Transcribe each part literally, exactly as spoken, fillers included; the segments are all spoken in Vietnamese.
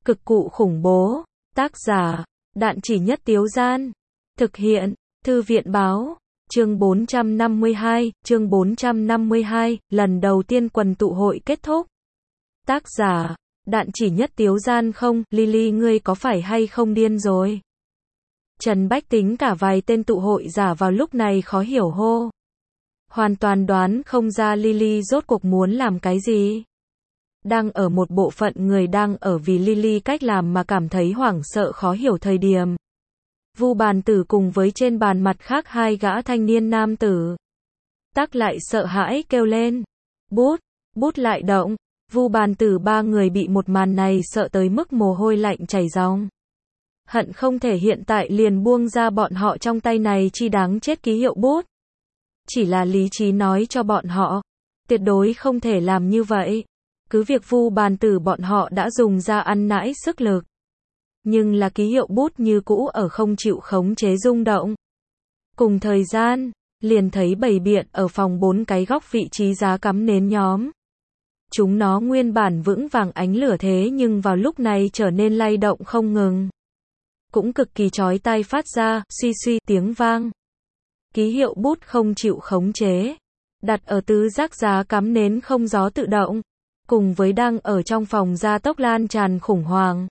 Cực cụ khủng bố. Tác giả, Đạn Chỉ Nhất Tiếu Gian. Thực hiện, Thư viện Báo. Chương bốn trăm năm mươi hai, chương bốn trăm năm mươi hai, lần đầu tiên quần tụ hội kết thúc. Tác giả, Đạn Chỉ Nhất Tiếu Gian. Không, Lily ngươi có phải hay không điên rồi? Trần Bách Tính cả vài tên tụ hội giả vào lúc này khó hiểu hô. Hoàn toàn đoán không ra Lily rốt cuộc muốn làm cái gì. Đang ở một bộ phận người đang ở vì Lily cách làm mà cảm thấy hoảng sợ khó hiểu thời điểm. Vu Bàn Tử cùng với trên bàn mặt khác hai gã thanh niên nam tử. Tắc lại sợ hãi kêu lên. Bút, bút lại động. Vu Bàn Tử ba người bị một màn này sợ tới mức mồ hôi lạnh chảy ròng. Hận không thể hiện tại liền buông ra bọn họ trong tay này chi đáng chết ký hiệu bút. Chỉ là lý trí nói cho bọn họ, tuyệt đối không thể làm như vậy. Cứ việc Vu Bàn Tử bọn họ đã dùng ra ăn nãi sức lực. Nhưng là ký hiệu bút như cũ ở không chịu khống chế rung động. Cùng thời gian, liền thấy bày biện ở phòng bốn cái góc vị trí giá cắm nến nhóm. Chúng nó nguyên bản vững vàng ánh lửa thế nhưng vào lúc này trở nên lay động không ngừng. Cũng cực kỳ chói tai phát ra, suy suy tiếng vang. Ký hiệu bút không chịu khống chế. Đặt ở tứ giác giá cắm nến không gió tự động. Cùng với đang ở trong phòng gia tốc lan tràn khủng hoảng.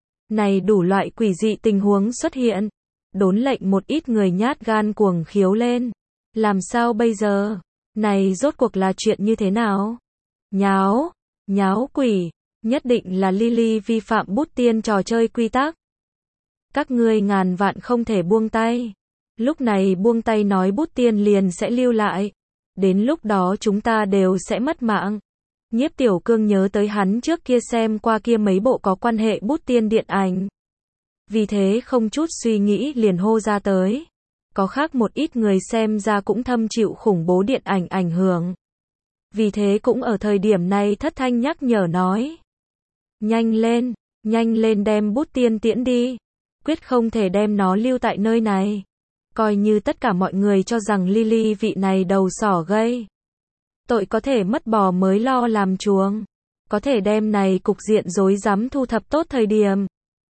Này đủ loại quỷ dị tình huống xuất hiện. Đốn lệnh một ít người nhát gan cuồng khiếu lên. Làm sao bây giờ? Này rốt cuộc là chuyện như thế nào? Nháo, nháo quỷ. Nhất định là Lily vi phạm bút tiên trò chơi quy tắc. Các ngươi ngàn vạn không thể buông tay. Lúc này buông tay nói bút tiên liền sẽ lưu lại. Đến lúc đó chúng ta đều sẽ mất mạng. Nhiếp Tiểu Cương nhớ tới hắn trước kia xem qua kia mấy bộ có quan hệ bút tiên điện ảnh. Vì thế không chút suy nghĩ liền hô ra tới. Có khác một ít người xem ra cũng thâm chịu khủng bố điện ảnh ảnh hưởng. Vì thế cũng ở thời điểm này thất thanh nhắc nhở nói. Nhanh lên, nhanh lên đem bút tiên tiễn đi. Quyết không thể đem nó lưu tại nơi này. Coi như tất cả mọi người cho rằng Lily vị này đầu sỏ gây. Tội có thể mất bò mới lo làm chuồng. Có thể đem này cục diện rối rắm thu thập tốt thời điểm.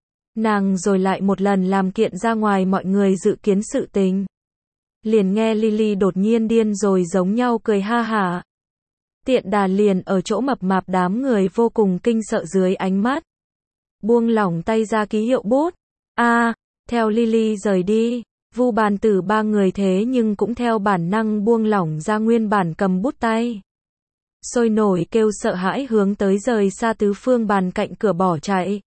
Nàng rồi lại một lần làm kiện ra ngoài mọi người dự kiến sự tình. Liền nghe Lily đột nhiên điên rồi giống nhau cười ha hả. Tiện đà liền ở chỗ mập mạp đám người vô cùng kinh sợ dưới ánh mắt. Buông lỏng tay ra ký hiệu bút. A, à, theo Lily rời đi. Vu Bàn Tử ba người thế nhưng cũng theo bản năng buông lỏng ra nguyên bản cầm bút tay. Sôi nổi kêu sợ hãi hướng tới rời xa tứ phương bàn cạnh cửa bỏ chạy.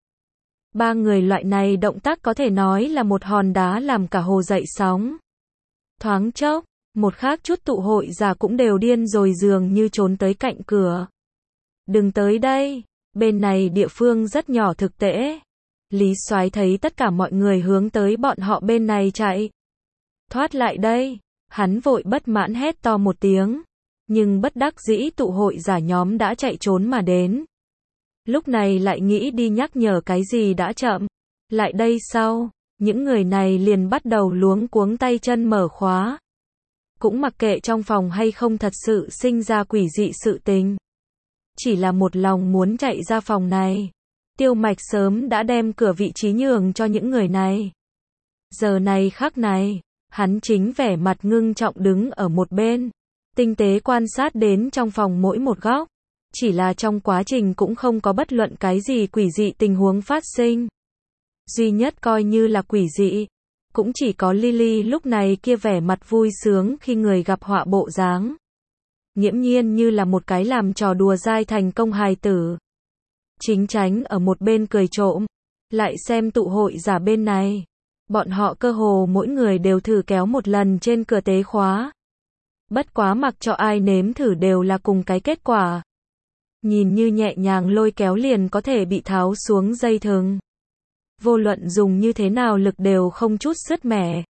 Ba người loại này động tác có thể nói là một hòn đá làm cả hồ dậy sóng. Thoáng chốc, một khác chút tụ hội giả cũng đều điên rồi dường như trốn tới cạnh cửa. Đừng tới đây, bên này địa phương rất nhỏ thực tế. Lý Soái thấy tất cả mọi người hướng tới bọn họ bên này chạy. Thoát lại đây, hắn vội bất mãn hét to một tiếng. Nhưng bất đắc dĩ tụ hội giả nhóm đã chạy trốn mà đến. Lúc này lại nghĩ đi nhắc nhở cái gì đã chậm. Lại đây sau, những người này liền bắt đầu luống cuống tay chân mở khóa. Cũng mặc kệ trong phòng hay không thật sự sinh ra quỷ dị sự tình. Chỉ là một lòng muốn chạy ra phòng này. Tiêu Mạch sớm đã đem cửa vị trí nhường cho những người này. Giờ này khắc này, hắn chính vẻ mặt ngưng trọng đứng ở một bên. Tinh tế quan sát đến trong phòng mỗi một góc. Chỉ là trong quá trình cũng không có bất luận cái gì quỷ dị tình huống phát sinh. Duy nhất coi như là quỷ dị. Cũng chỉ có Lily lúc này kia vẻ mặt vui sướng khi người gặp họa bộ dáng. Nghiễm nhiên như là một cái làm trò đùa dai thành công hài tử. Chính Chánh ở một bên cười trộm. Lại xem tụ hội giả bên này. Bọn họ cơ hồ mỗi người đều thử kéo một lần trên cửa tế khóa. Bất quá mặc cho ai nếm thử đều là cùng cái kết quả. Nhìn như nhẹ nhàng lôi kéo liền có thể bị tháo xuống dây thừng. Vô luận dùng như thế nào lực đều không chút sứt mẻ.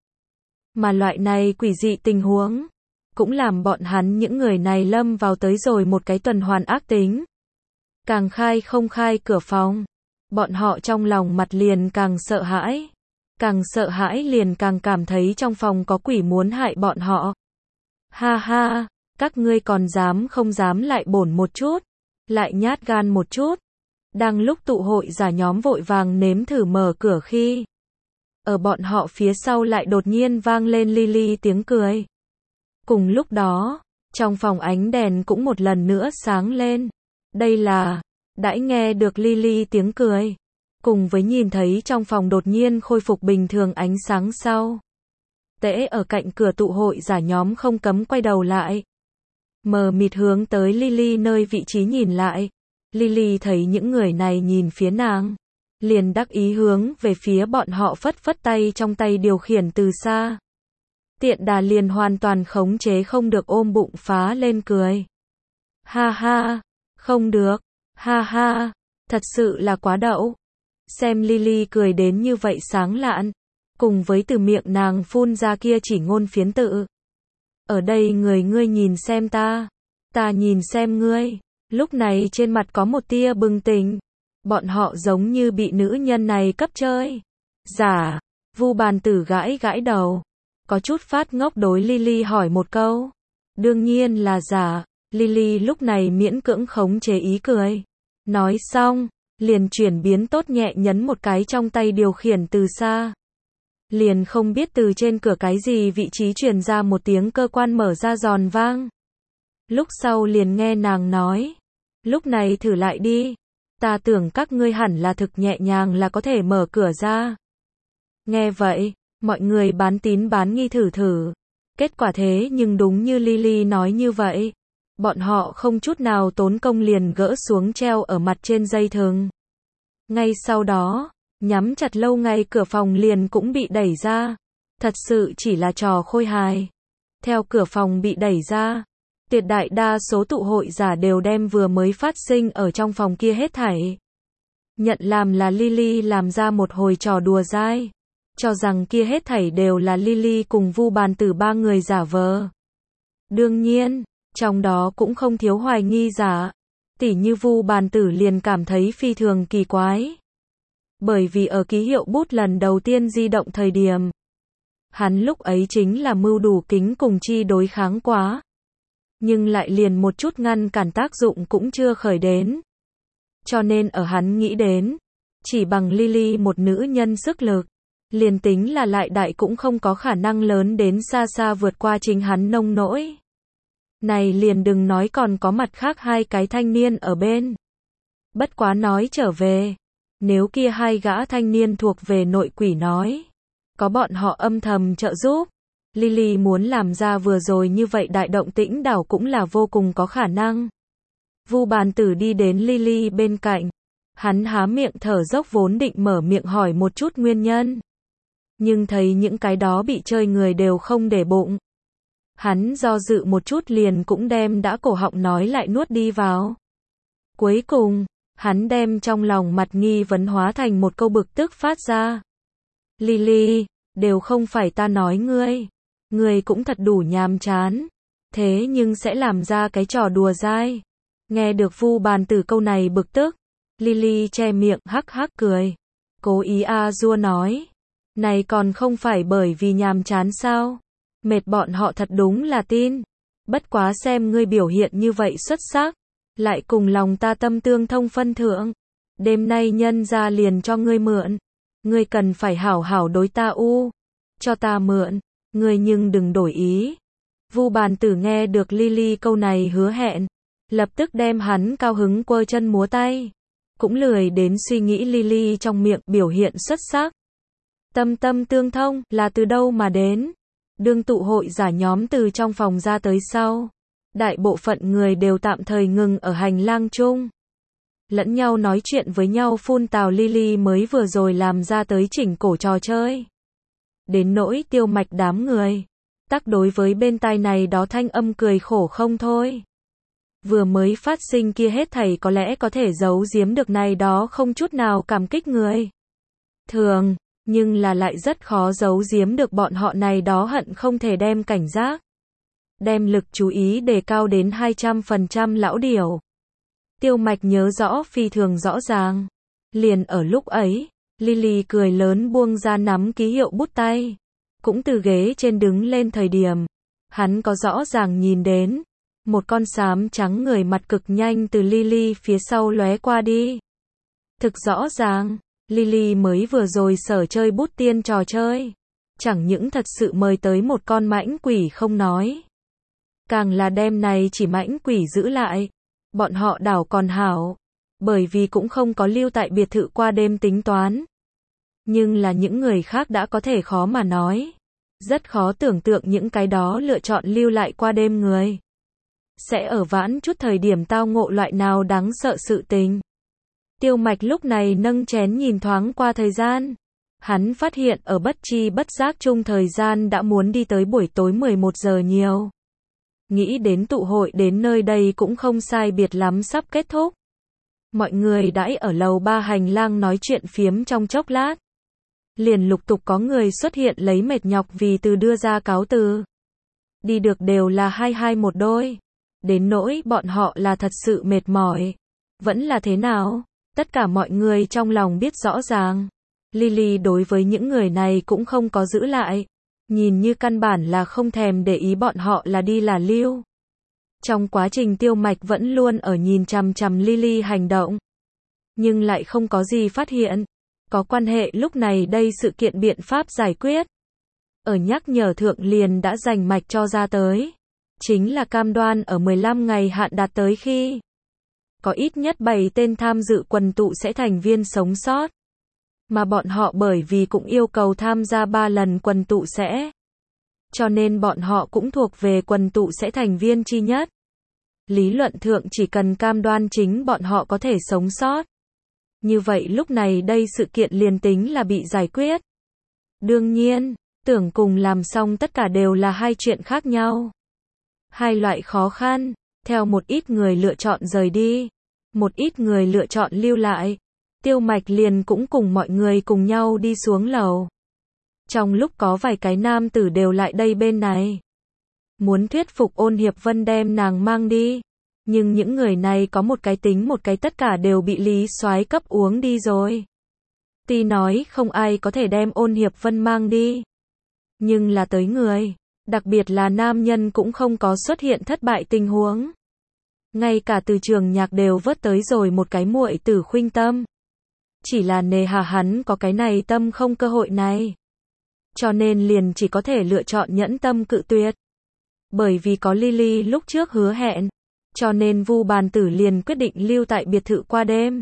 Mà loại này quỷ dị tình huống. Cũng làm bọn hắn những người này lâm vào tới rồi một cái tuần hoàn ác tính. Càng khai không khai cửa phòng. Bọn họ trong lòng mặt liền càng sợ hãi. Càng sợ hãi liền càng cảm thấy trong phòng có quỷ muốn hại bọn họ. Ha ha, các ngươi còn dám không dám lại bổn một chút. Lại nhát gan một chút. Đang lúc tụ hội giả nhóm vội vàng nếm thử mở cửa khi ở bọn họ phía sau lại đột nhiên vang lên Lily tiếng cười. Cùng lúc đó, trong phòng ánh đèn cũng một lần nữa sáng lên. Đây là, đãi nghe được Lily tiếng cười, cùng với nhìn thấy trong phòng đột nhiên khôi phục bình thường ánh sáng sau. Tễ ở cạnh cửa tụ hội giả nhóm không cấm quay đầu lại. Mờ mịt hướng tới Lily nơi vị trí nhìn lại. Lily thấy những người này nhìn phía nàng, liền đắc ý hướng về phía bọn họ phất phất tay trong tay điều khiển từ xa. Tiện đà liền hoàn toàn khống chế không được ôm bụng phá lên cười. Ha ha, không được, ha ha, thật sự là quá đậu. Xem Lily cười đến như vậy sáng lạn, cùng với từ miệng nàng phun ra kia chỉ ngôn phiến tự. Ở đây người ngươi nhìn xem ta, ta nhìn xem ngươi. Lúc này trên mặt có một tia bừng tỉnh. Bọn họ giống như bị nữ nhân này cấp chơi. Giả, Vu Bàn Tử gãi gãi đầu, có chút phát ngốc đối Lily hỏi một câu. Đương nhiên là giả. Lily lúc này miễn cưỡng khống chế ý cười. Nói xong, liền chuyển biến tốt nhẹ nhấn một cái trong tay điều khiển từ xa. Liền không biết từ trên cửa cái gì vị trí truyền ra một tiếng cơ quan mở ra giòn vang. Lúc sau liền nghe nàng nói. Lúc này thử lại đi. Ta tưởng các ngươi hẳn là thực nhẹ nhàng là có thể mở cửa ra. Nghe vậy, mọi người bán tín bán nghi thử thử. Kết quả thế nhưng đúng như Lily nói như vậy. Bọn họ không chút nào tốn công liền gỡ xuống treo ở mặt trên dây thừng. Ngay sau đó, nhắm chặt lâu ngày cửa phòng liền cũng bị đẩy ra. Thật sự chỉ là trò khôi hài. Theo cửa phòng bị đẩy ra, tuyệt đại đa số tụ hội giả đều đem vừa mới phát sinh ở trong phòng kia hết thảy nhận làm là Lily làm ra một hồi trò đùa dai, cho rằng kia hết thảy đều là Lily cùng Vu Bàn Tử ba người giả vờ. Đương nhiên, trong đó cũng không thiếu hoài nghi giả, tỉ như Vu Bàn Tử liền cảm thấy phi thường kỳ quái. Bởi vì ở ký hiệu bút lần đầu tiên di động thời điểm, hắn lúc ấy chính là mưu đủ kính cùng chi đối kháng quá. Nhưng lại liền một chút ngăn cản tác dụng cũng chưa khởi đến. Cho nên ở hắn nghĩ đến, chỉ bằng Lily một nữ nhân sức lực, liền tính là lại đại cũng không có khả năng lớn đến xa xa vượt qua chính hắn nông nỗi. Này liền đừng nói còn có mặt khác hai cái thanh niên ở bên. Bất quá nói trở về, nếu kia hai gã thanh niên thuộc về nội quỷ nói, có bọn họ âm thầm trợ giúp, Lily muốn làm ra vừa rồi như vậy đại động tĩnh đảo cũng là vô cùng có khả năng. Vu Bàn Tử đi đến Lily bên cạnh. Hắn há miệng thở dốc vốn định mở miệng hỏi một chút nguyên nhân. Nhưng thấy những cái đó bị chơi người đều không để bụng. Hắn do dự một chút liền cũng đem đã cổ họng nói lại nuốt đi vào. Cuối cùng, hắn đem trong lòng mặt nghi vấn hóa thành một câu bực tức phát ra. Lily, đều không phải ta nói ngươi. Ngươi cũng thật đủ nhàm chán. Thế nhưng sẽ làm ra cái trò đùa dai. Nghe được Vu Bàn Tử câu này bực tức. Lily che miệng hắc hắc cười. Cố ý a dua nói. Này còn không phải bởi vì nhàm chán sao? Mệt bọn họ thật đúng là tin. Bất quá xem ngươi biểu hiện như vậy xuất sắc. Lại cùng lòng ta tâm tương thông phân thượng. Đêm nay nhân ra liền cho ngươi mượn. Ngươi cần phải hảo hảo đối ta u. Cho ta mượn. Ngươi nhưng đừng đổi ý. Vu Bàn Tử nghe được Lily câu này hứa hẹn. Lập tức đem hắn cao hứng quơ chân múa tay. Cũng lười đến suy nghĩ Lily trong miệng biểu hiện xuất sắc. Tâm tâm tương thông là từ đâu mà đến. Đương tụ hội giả nhóm từ trong phòng ra tới sau. Đại bộ phận người đều tạm thời ngừng ở hành lang chung. Lẫn nhau nói chuyện với nhau phun tào Lily mới vừa rồi làm ra tới chỉnh cổ trò chơi. Đến nỗi Tiêu Mạch đám người. Tắc đối với bên tai này đó thanh âm cười khổ không thôi. Vừa mới phát sinh kia hết thảy có lẽ có thể giấu giếm được này đó không chút nào cảm kích người. Thường, nhưng là lại rất khó giấu giếm được bọn họ này đó hận không thể đem cảnh giác. Đem lực chú ý đề cao đến hai trăm phần trăm lão điểu. Tiêu Mạch nhớ rõ phi thường rõ ràng. Liền ở lúc ấy, Lily cười lớn buông ra nắm ký hiệu bút tay. Cũng từ ghế trên đứng lên thời điểm. Hắn có rõ ràng nhìn đến. Một con xám trắng người mặt cực nhanh từ Lily phía sau lóe qua đi. Thực rõ ràng, Lily mới vừa rồi sở chơi bút tiên trò chơi. Chẳng những thật sự mời tới một con mãnh quỷ không nói. Càng là đem này chỉ mãnh quỷ giữ lại. Bọn họ đảo còn hảo. Bởi vì cũng không có lưu tại biệt thự qua đêm tính toán. Nhưng là những người khác đã có thể khó mà nói. Rất khó tưởng tượng những cái đó lựa chọn lưu lại qua đêm người. Sẽ ở vãn chút thời điểm tao ngộ loại nào đáng sợ sự tình. Tiêu Mạch lúc này nâng chén nhìn thoáng qua thời gian. Hắn phát hiện ở bất chi bất giác chung thời gian đã muốn đi tới buổi tối mười một giờ nhiều. Nghĩ đến tụ hội đến nơi đây cũng không sai biệt lắm sắp kết thúc. Mọi người đãi ở lầu ba hành lang nói chuyện phiếm trong chốc lát. Liền lục tục có người xuất hiện lấy mệt nhọc vì từ đưa ra cáo từ. Đi được đều là hai hai một đôi. Đến nỗi bọn họ là thật sự mệt mỏi. Vẫn là thế nào? Tất cả mọi người trong lòng biết rõ ràng. Lily đối với những người này cũng không có giữ lại. Nhìn như căn bản là không thèm để ý bọn họ là đi là lưu. Trong quá trình Tiêu Mạch vẫn luôn ở nhìn chằm chằm Lily hành động. Nhưng lại không có gì phát hiện. Có quan hệ lúc này đây sự kiện biện pháp giải quyết. Ở nhắc nhở thượng liền đã dành mạch cho ra tới. Chính là cam đoan ở mười lăm ngày hạn đạt tới khi. Có ít nhất bảy tên tham dự quần tụ sẽ thành viên sống sót. Mà bọn họ bởi vì cũng yêu cầu tham gia ba lần quần tụ sẽ. Cho nên bọn họ cũng thuộc về quần tụ sẽ thành viên chi nhất. Lý luận thượng chỉ cần cam đoan chính bọn họ có thể sống sót. Như vậy lúc này đây sự kiện liền tính là bị giải quyết. Đương nhiên, tưởng cùng làm xong tất cả đều là hai chuyện khác nhau. Hai loại khó khăn, theo một ít người lựa chọn rời đi, một ít người lựa chọn lưu lại. Tiêu Mạch liền cũng cùng mọi người cùng nhau đi xuống lầu. Trong lúc có vài cái nam tử đều lại đây bên này. Muốn thuyết phục Ôn Hiệp Vân đem nàng mang đi. Nhưng những người này có một cái tính một cái tất cả đều bị Lý Soái cấp uống đi rồi. Tuy nói không ai có thể đem Ôn Hiệp Vân mang đi. Nhưng là tới người, đặc biệt là nam nhân cũng không có xuất hiện thất bại tình huống. Ngay cả từ Trường Nhạc đều vớt tới rồi một cái muội tử Khuynh Tâm. Chỉ là nề hà hắn có cái này tâm không cơ hội này. Cho nên liền chỉ có thể lựa chọn nhẫn tâm cự tuyệt. Bởi vì có Lily lúc trước hứa hẹn. Cho nên Vu Bàn Tử liền quyết định lưu tại biệt thự qua đêm.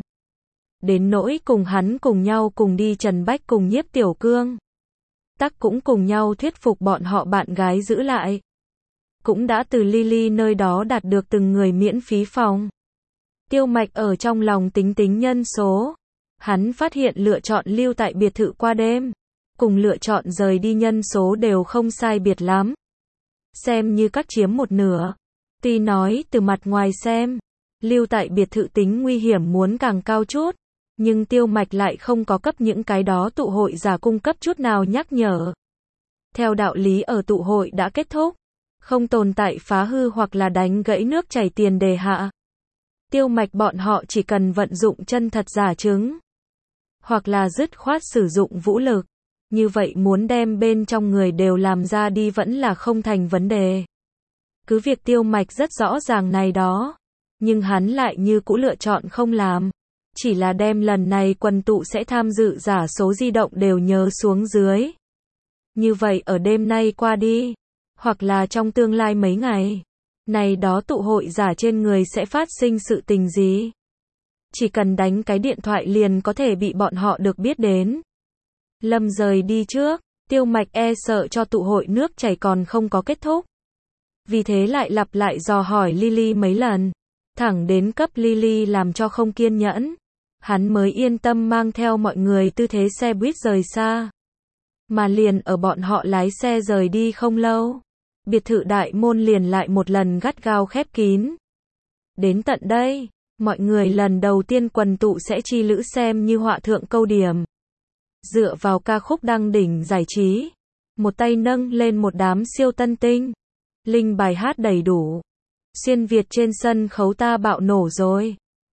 Đến nỗi cùng hắn cùng nhau cùng đi Trần Bách cùng Nhiếp Tiểu Cương. Tắc cũng cùng nhau thuyết phục bọn họ bạn gái giữ lại. Cũng đã từ Lily nơi đó đạt được từng người miễn phí phòng. Tiêu Mạch ở trong lòng tính tính nhân số. Hắn phát hiện lựa chọn lưu tại biệt thự qua đêm. Cùng lựa chọn rời đi nhân số đều không sai biệt lắm. Xem như cắt chiếm một nửa. Tuy nói từ mặt ngoài xem, lưu tại biệt thự tính nguy hiểm muốn càng cao chút, nhưng Tiêu Mạch lại không có cấp những cái đó tụ hội giả cung cấp chút nào nhắc nhở. Theo đạo lý ở tụ hội đã kết thúc, không tồn tại phá hư hoặc là đánh gãy nước chảy tiền đề hạ. Tiêu Mạch bọn họ chỉ cần vận dụng chân thật giả chứng, hoặc là dứt khoát sử dụng vũ lực, như vậy muốn đem bên trong người đều làm ra đi vẫn là không thành vấn đề. Cứ việc Tiêu Mạch rất rõ ràng này đó, nhưng hắn lại như cũ lựa chọn không làm. Chỉ là đem lần này quần tụ sẽ tham dự giả số di động đều nhớ xuống dưới. Như vậy ở đêm nay qua đi, hoặc là trong tương lai mấy ngày, này đó tụ hội giả trên người sẽ phát sinh sự tình gì? Chỉ cần đánh cái điện thoại liền có thể bị bọn họ được biết đến. Lâm rời đi trước, Tiêu Mạch e sợ cho tụ hội nước chảy còn không có kết thúc. Vì thế lại lặp lại dò hỏi Lily mấy lần, thẳng đến cấp Lily làm cho không kiên nhẫn. Hắn mới yên tâm mang theo mọi người tư thế xe buýt rời xa. Mà liền ở bọn họ lái xe rời đi không lâu, biệt thự đại môn liền lại một lần gắt gao khép kín. Đến tận đây, mọi người lần đầu tiên quần tụ sẽ chi lữ xem như họa thượng câu điểm. Dựa vào ca khúc đăng đỉnh giải trí, một tay nâng lên một đám siêu tân tinh. Linh bài hát đầy đủ. Xuyên Việt trên sân khấu ta bạo nổ rồi.